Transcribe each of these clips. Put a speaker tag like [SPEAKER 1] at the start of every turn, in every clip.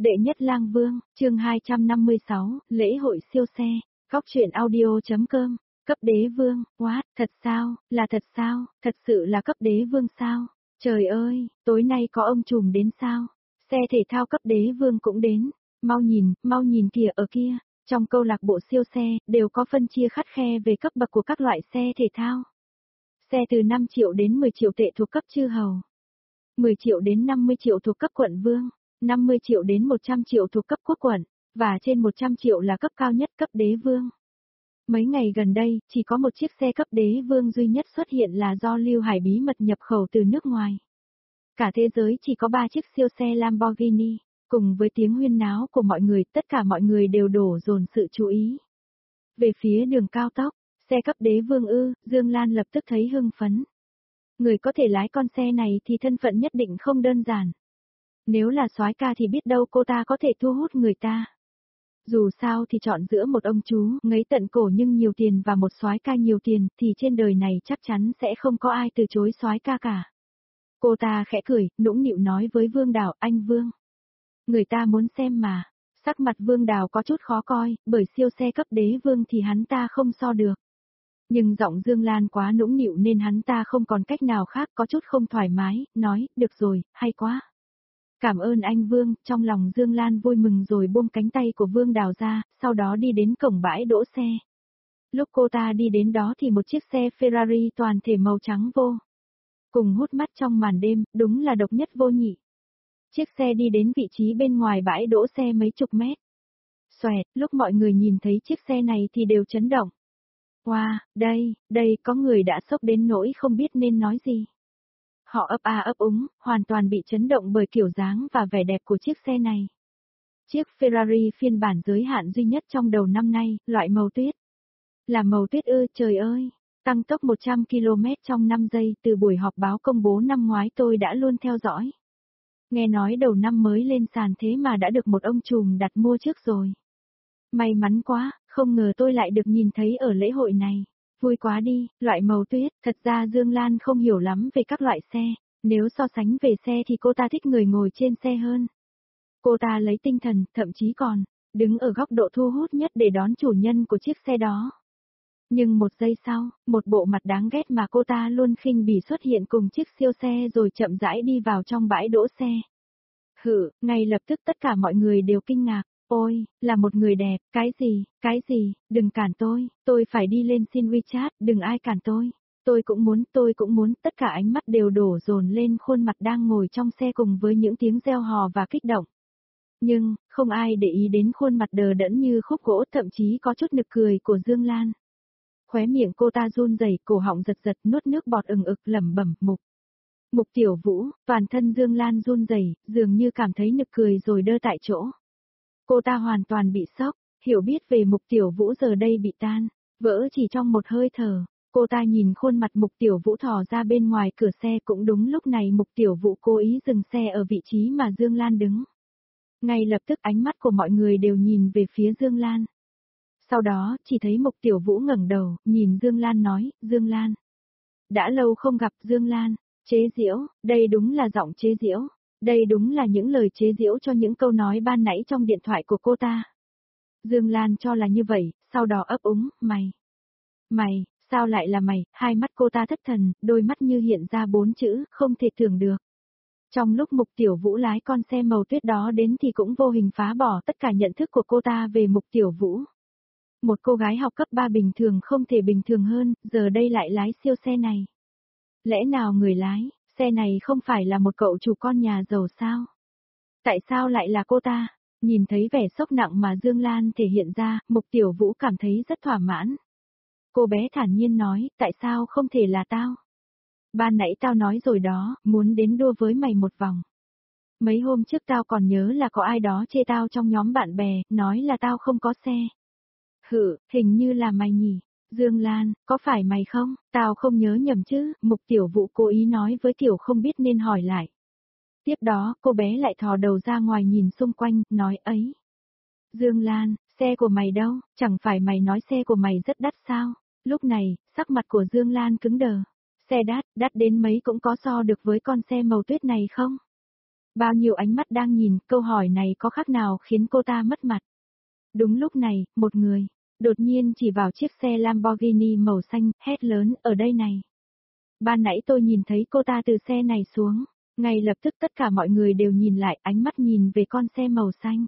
[SPEAKER 1] Đệ nhất lang vương, chương 256, lễ hội siêu xe, góc truyện audio.com, cấp đế vương, what, thật sao, là thật sao, thật sự là cấp đế vương sao, trời ơi, tối nay có ông trùm đến sao, xe thể thao cấp đế vương cũng đến, mau nhìn kìa ở kia, trong câu lạc bộ siêu xe, đều có phân chia khắt khe về cấp bậc của các loại xe thể thao. Xe từ 5 triệu đến 10 triệu tệ thuộc cấp chư hầu, 10 triệu đến 50 triệu thuộc cấp quận vương, 50 triệu đến 100 triệu thuộc cấp quốc quận, và trên 100 triệu là cấp cao nhất cấp đế vương. Mấy ngày gần đây, chỉ có một chiếc xe cấp đế vương duy nhất xuất hiện là do Lưu Hải bí mật nhập khẩu từ nước ngoài. Cả thế giới chỉ có 3 chiếc siêu xe Lamborghini, cùng với tiếng huyên náo của mọi người, tất cả mọi người đều đổ dồn sự chú ý về phía đường cao tốc, xe cấp đế vương ư, Dương Lan lập tức thấy hưng phấn. Người có thể lái con xe này thì thân phận nhất định không đơn giản. Nếu là soái ca thì biết đâu cô ta có thể thu hút người ta. Dù sao thì chọn giữa một ông chú ngấy tận cổ nhưng nhiều tiền và một soái ca nhiều tiền thì trên đời này chắc chắn sẽ không có ai từ chối soái ca cả. Cô ta khẽ cười, nũng nịu nói với Vương Đào, anh Vương. Người ta muốn xem mà. Sắc mặt Vương Đào có chút khó coi, bởi siêu xe cấp đế vương thì hắn ta không so được. Nhưng giọng Dương Lan quá nũng nịu nên hắn ta không còn cách nào khác, có chút không thoải mái, nói, được rồi, hay quá. Cảm ơn anh Vương, trong lòng Dương Lan vui mừng rồi buông cánh tay của Vương Đào ra, sau đó đi đến cổng bãi đỗ xe. Lúc cô ta đi đến đó thì một chiếc xe Ferrari toàn thể màu trắng vô cùng hút mắt trong màn đêm, đúng là độc nhất vô nhị. Chiếc xe đi đến vị trí bên ngoài bãi đỗ xe mấy chục mét. Xoẹt, lúc mọi người nhìn thấy chiếc xe này thì đều chấn động. Wow, đây có người đã sốc đến nỗi không biết nên nói gì. Họ ấp a ấp úng, hoàn toàn bị chấn động bởi kiểu dáng và vẻ đẹp của chiếc xe này. Chiếc Ferrari phiên bản giới hạn duy nhất trong đầu năm nay, loại màu tuyết. Là màu tuyết ư, trời ơi, tăng tốc 100 km trong 5 giây, từ buổi họp báo công bố năm ngoái tôi đã luôn theo dõi. Nghe nói đầu năm mới lên sàn thế mà đã được một ông trùm đặt mua trước rồi. May mắn quá, không ngờ tôi lại được nhìn thấy ở lễ hội này. Vui quá đi, loại màu tuyết, thật ra Dương Lan không hiểu lắm về các loại xe, nếu so sánh về xe thì cô ta thích người ngồi trên xe hơn. Cô ta lấy tinh thần, thậm chí còn đứng ở góc độ thu hút nhất để đón chủ nhân của chiếc xe đó. Nhưng một giây sau, một bộ mặt đáng ghét mà cô ta luôn khinh bỉ xuất hiện cùng chiếc siêu xe rồi chậm rãi đi vào trong bãi đỗ xe. Ngay lập tức tất cả mọi người đều kinh ngạc. Ôi, là một người đẹp, cái gì, đừng cản tôi phải đi lên xin WeChat, đừng ai cản tôi cũng muốn, tất cả ánh mắt đều đổ dồn lên khuôn mặt đang ngồi trong xe cùng với những tiếng reo hò và kích động. Nhưng, không ai để ý đến khuôn mặt đờ đẫn như khúc gỗ, thậm chí có chút nực cười của Dương Lan. Khóe miệng cô ta run rẩy, cổ họng giật giật, nuốt nước bọt ừng ực lẩm bẩm, Mục Tiểu Vũ, toàn thân Dương Lan run rẩy, dường như cảm thấy nực cười rồi đơ tại chỗ. Cô ta hoàn toàn bị sốc, hiểu biết về Mục Tiểu Vũ giờ đây bị tan, vỡ chỉ trong một hơi thở. Cô ta nhìn khuôn mặt Mục Tiểu Vũ thò ra bên ngoài cửa xe, cũng đúng lúc này Mục Tiểu Vũ cố ý dừng xe ở vị trí mà Dương Lan đứng. Ngay lập tức ánh mắt của mọi người đều nhìn về phía Dương Lan. Sau đó, chỉ thấy Mục Tiểu Vũ ngẩng đầu, nhìn Dương Lan nói, Dương Lan. Đã lâu không gặp Dương Lan, chế giễu, đây đúng là giọng chế giễu. Đây đúng là những lời chế giễu cho những câu nói ban nãy trong điện thoại của cô ta. Dương Lan cho là như vậy, sau đó ấp úng, mày, sao lại là mày, hai mắt cô ta thất thần, đôi mắt như hiện ra 4 chữ, không thể tưởng được. Trong lúc Mục Tiểu Vũ lái con xe màu tuyết đó đến thì cũng vô hình phá bỏ tất cả nhận thức của cô ta về Mục Tiểu Vũ. Một cô gái học cấp 3 bình thường không thể bình thường hơn, giờ đây lại lái siêu xe này. Lẽ nào người lái xe này không phải là một cậu chủ con nhà giàu sao? Tại sao lại là cô ta? Nhìn thấy vẻ sốc nặng mà Dương Lan thể hiện ra, Mục Tiểu Vũ cảm thấy rất thỏa mãn. Cô bé thản nhiên nói, tại sao không thể là tao? Ban nãy tao nói rồi đó, muốn đến đua với mày một vòng. Mấy hôm trước tao còn nhớ là có ai đó chê tao trong nhóm bạn bè, nói là tao không có xe. Hình như là mày nhỉ? Dương Lan, có phải mày không? Tao không nhớ nhầm chứ, Mục Tiểu Vũ cố ý nói với kiểu không biết nên hỏi lại. Tiếp đó, cô bé lại thò đầu ra ngoài nhìn xung quanh, nói ấy. Dương Lan, xe của mày đâu, chẳng phải mày nói xe của mày rất đắt sao? Lúc này, sắc mặt của Dương Lan cứng đờ. Xe đắt đến mấy cũng có so được với con xe màu tuyết này không? Bao nhiêu ánh mắt đang nhìn, câu hỏi này có khác nào khiến cô ta mất mặt. Đúng lúc này, một người, đột nhiên chỉ vào chiếc xe Lamborghini màu xanh, hét lớn, ở đây này. Ban nãy tôi nhìn thấy cô ta từ xe này xuống, ngay lập tức tất cả mọi người đều nhìn lại, ánh mắt nhìn về con xe màu xanh.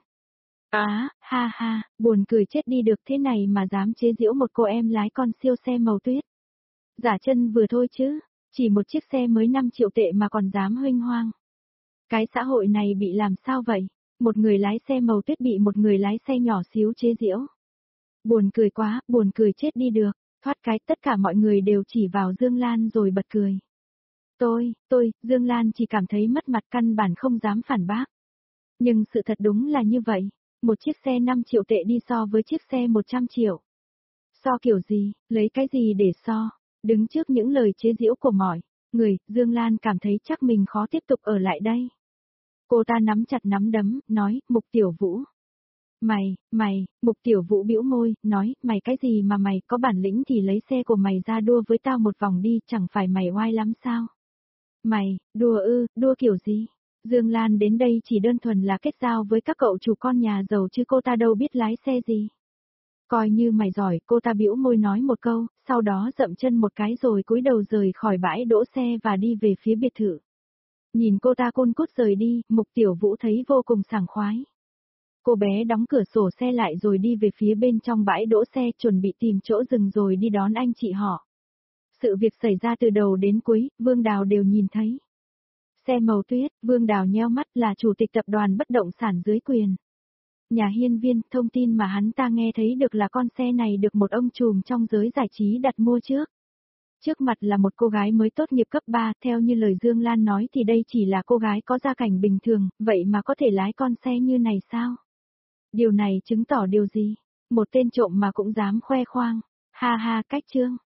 [SPEAKER 1] Ha ha, buồn cười chết đi được, thế này mà dám chế giễu một cô em lái con siêu xe màu tuyết. Giả chân vừa thôi chứ, chỉ một chiếc xe mới 5 triệu tệ mà còn dám huênh hoang. Cái xã hội này bị làm sao vậy? Một người lái xe màu tuyết bị một người lái xe nhỏ xíu chế giễu. Buồn cười quá, buồn cười chết đi được. Thoát cái tất cả mọi người đều chỉ vào Dương Lan rồi bật cười. Dương Lan chỉ cảm thấy mất mặt, căn bản không dám phản bác. Nhưng sự thật đúng là như vậy. Một chiếc xe 5 triệu tệ đi so với chiếc xe 100 triệu. So kiểu gì, lấy cái gì để so? Đứng trước những lời chế giễu của mọi người, Dương Lan cảm thấy chắc mình khó tiếp tục ở lại đây. Cô ta nắm chặt nắm đấm, nói, Mục Tiểu Vũ. Mục Tiểu Vũ bĩu môi, nói, mày cái gì mà mày, có bản lĩnh thì lấy xe của mày ra đua với tao một vòng đi, chẳng phải mày oai lắm sao? Mày, đùa ư, đua kiểu gì? Dương Lan đến đây chỉ đơn thuần là kết giao với các cậu chủ con nhà giàu chứ cô ta đâu biết lái xe gì. Coi như mày giỏi, cô ta bĩu môi nói một câu, sau đó dậm chân một cái rồi cúi đầu rời khỏi bãi đỗ xe và đi về phía biệt thự. Nhìn cô ta cun cút rời đi, Mục Tiểu Vũ thấy vô cùng sảng khoái. Cô bé đóng cửa sổ xe lại rồi đi về phía bên trong bãi đỗ xe, chuẩn bị tìm chỗ dừng rồi đi đón anh chị họ. Sự việc xảy ra từ đầu đến cuối, Vương Đào đều nhìn thấy. Xe màu tuyết, Vương Đào nheo mắt, là chủ tịch tập đoàn bất động sản dưới quyền nhà Hiên Viên, thông tin mà hắn ta nghe thấy được là con xe này được một ông trùm trong giới giải trí đặt mua trước. Trước mặt là một cô gái mới tốt nghiệp cấp 3, theo như lời Dương Lan nói thì đây chỉ là cô gái có gia cảnh bình thường, vậy mà có thể lái con xe như này sao? Điều này chứng tỏ điều gì? Một tên trộm mà cũng dám khoe khoang. Ha ha, cách chương.